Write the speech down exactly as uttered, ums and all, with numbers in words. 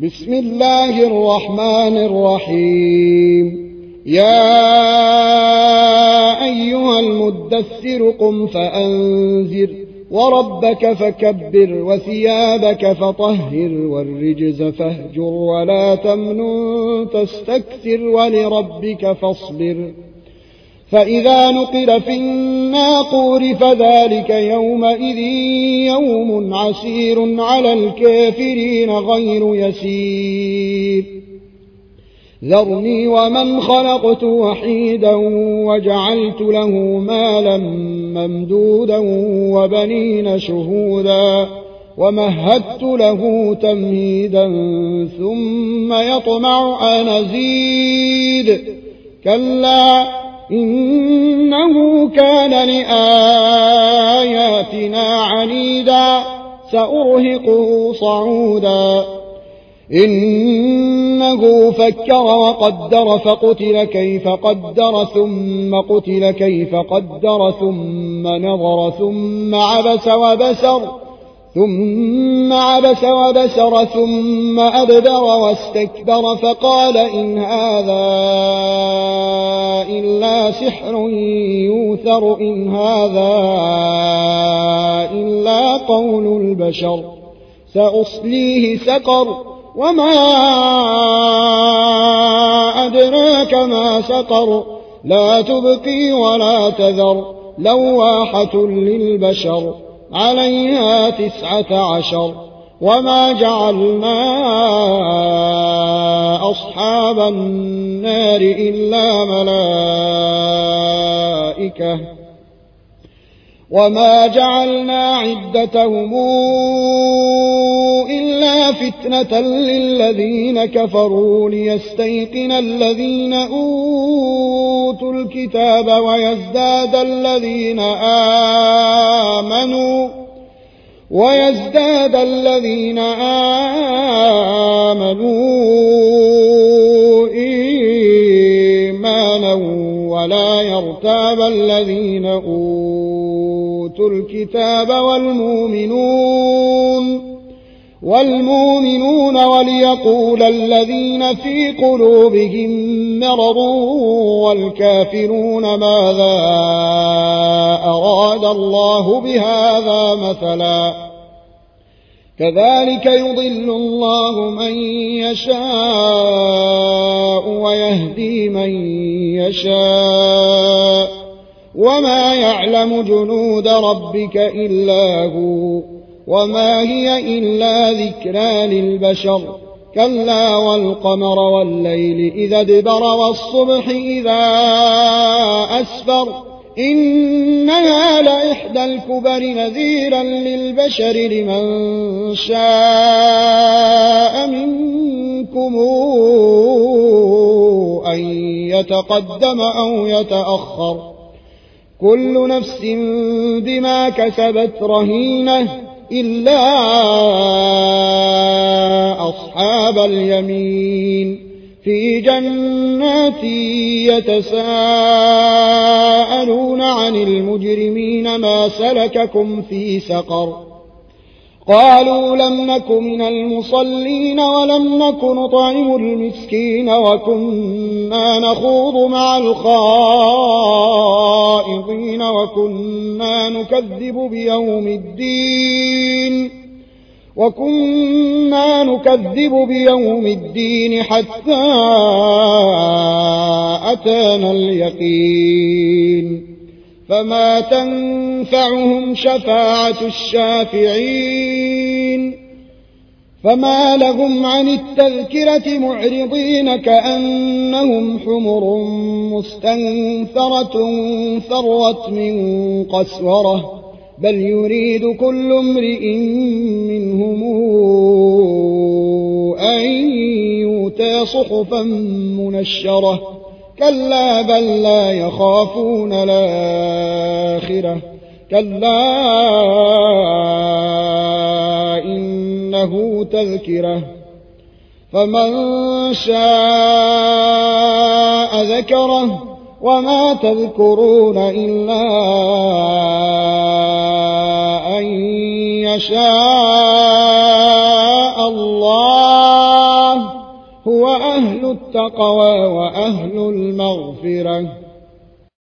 بسم الله الرحمن الرحيم. يا أيها المدثر قم فأنذر وربك فكبر وثيابك فطهر والرجز فاهجر ولا تمنن تستكثر ولربك فاصبر. فإذا نقر في الناقور فذلك يومئذ يوم عسير على الكافرين غير يسير. ذرني ومن خلقت وحيدا وجعلت له مالا ممدودا وبنين شهودا ومهدت له تمهيدا ثم يطمع أن أزيد كلا إنه كان لآياتنا عنيدا سأرهقه صعودا. إنه فكر وقدر فقتل كيف قدر ثم قتل كيف قدر ثم نظر ثم عبس وبسر ثم عبس وبسر ثم أدبر واستكبر فقال إن هذا إلا سحر يوثر إن هذا إلا قول البشر سأصليه سقر وما أدراك ما سقر لا تبقي ولا تذر لواحة للبشر عليها تسعة عشر. وما جعلنا أصحاب النار إلا ملائكة وما جعلنا عدتهم إلا فتنة للذين كفروا ليستيقن الذين أوتوا الكتاب ويزداد الذين آمنوا ويزداد الذين آمنوا إيمانا ولا يرتاب الذين أوتوا الكتاب والمؤمنون والمؤمنون وليقول الذين في قلوبهم مرض والكافرون ماذا أراد الله بهذا مثلا كذلك يضل الله من يشاء ويهدي من يشاء وما يعلم جنود ربك إلا هو وما هي إلا ذكرى للبشر. كلا والقمر والليل إذا ادبر والصبح إذا أسفر إنها لإحدى الكبر نذيرا للبشر لمن شاء منكم أن يتقدم أو يتأخر كل نفس بما كسبت رهينة إلا أصحاب اليمين في جنات يتساءلون عن المجرمين ما سلككم في سقر قالوا لم نك من المصلين ولم نك نطعم المسكين وكنا نخوض مع الخائضين وكنا نكذب بيوم الدين وكنا نكذب بيوم الدين حتى أتانا اليقين فما تنفعهم شفاعة الشافعين فما لهم عن التذكرة معرضين كأنهم حمر مستنثرة فرت من قسورة بل يريد كل امرئ منهم أن يؤتى صحفا منشرة كلا بل لا يخافون الآخرة كلا إنه تذكرة فمن شاء ذكره وما تذكرون إلا أن يشاء الله هو أهل التقوى وأهل المغفرة.